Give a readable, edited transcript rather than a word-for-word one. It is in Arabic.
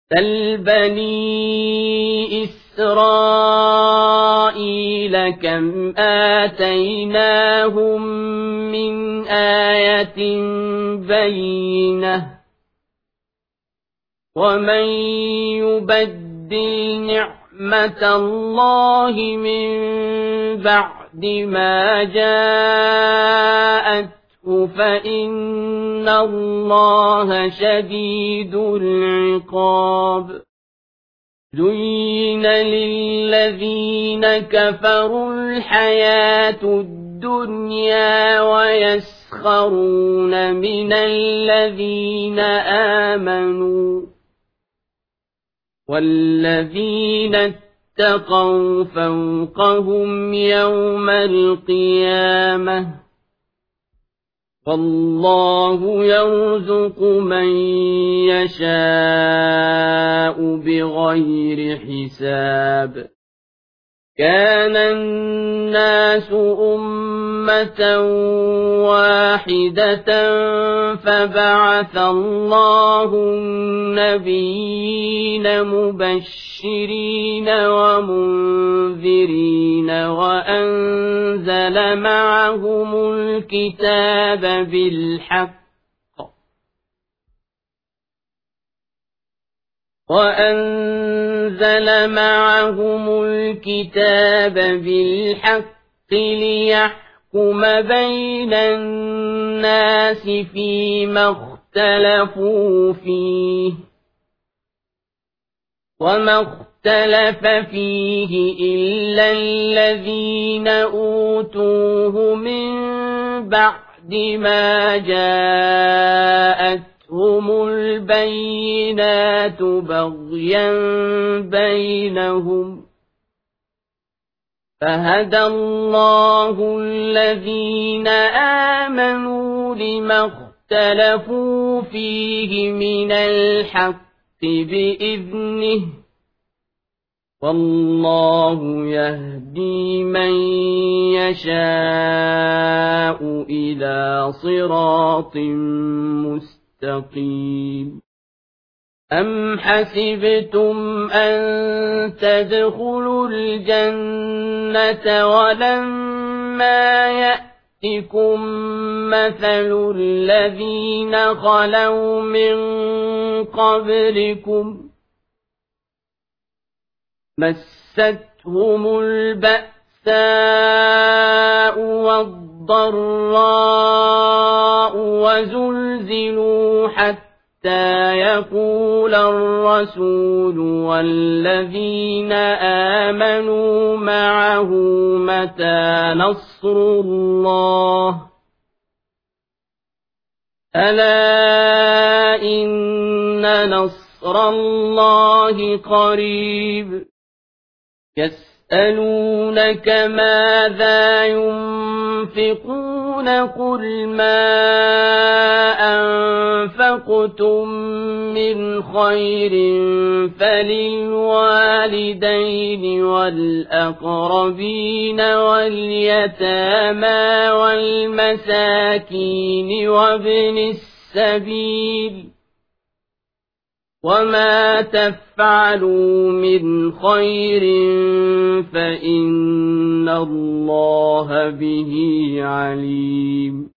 سَلْ بَنِي إِسْرَائِيلَ كَمْ آتَيْنَاهُم مِّنْ آيَةٍ بَيِّنَةٍ وَمَن يُبَدِّلْ نِعْمَةَ اللَّهِ مِن بَعْدِ مَا جَاءَتْهُ فَإِنَّ اللَّهَ شَدِيدُ الْعِقَابِ زُيِّنَ لِلَّذِينَ كَفَرُوا الْحَيَاةُ الدُّنْيَا وَيَسْخَرُونَ مِنَ الَّذِينَ آمَنُوا وَالَّذِينَ اتَّقَوْا فَوْقَهُمْ يَوْمَ الْقِيَامَةِ وَاللَّهُ يَرْزُقُ مَن يَشَاءُ بِغَيْرِ حِسَابٍ كَانَ النَّاسُ أُمَّةً وَاحِدَةً فَبَعَثَ اللَّهُ النَّبِيِّينَ مُبَشِّرِينَ وَمُنذِرِينَ وَأَنزَلَ معهم الكتاب بالحق ليحكم بين الناس فيما اختلفوا فيه وما اختلف فيه إلا الذين أوتوه من بعد ما جاءتهم البينات بغيا بينهم فهدى الله الذين آمنوا لما اختلفوا فيه من الحق بإذنه والله يهدي من يشاء إلى صراط مستقيم أم حسبتم أن تدخلوا الجنة ولما يأتكم مثل الذين خلوا من قبلكم مستهم البأساء والضراء وزلزلوا حتى يقول الرسول والذين آمنوا معه متى نصر الله ألا إن نصر الله قريب يسألونك ماذا ينفقون قل ما أنفقتم من خير فللوالدين والأقربين واليتامى والمساكين وابن السبيل وما تفعلوا من خير فإن الله به عليم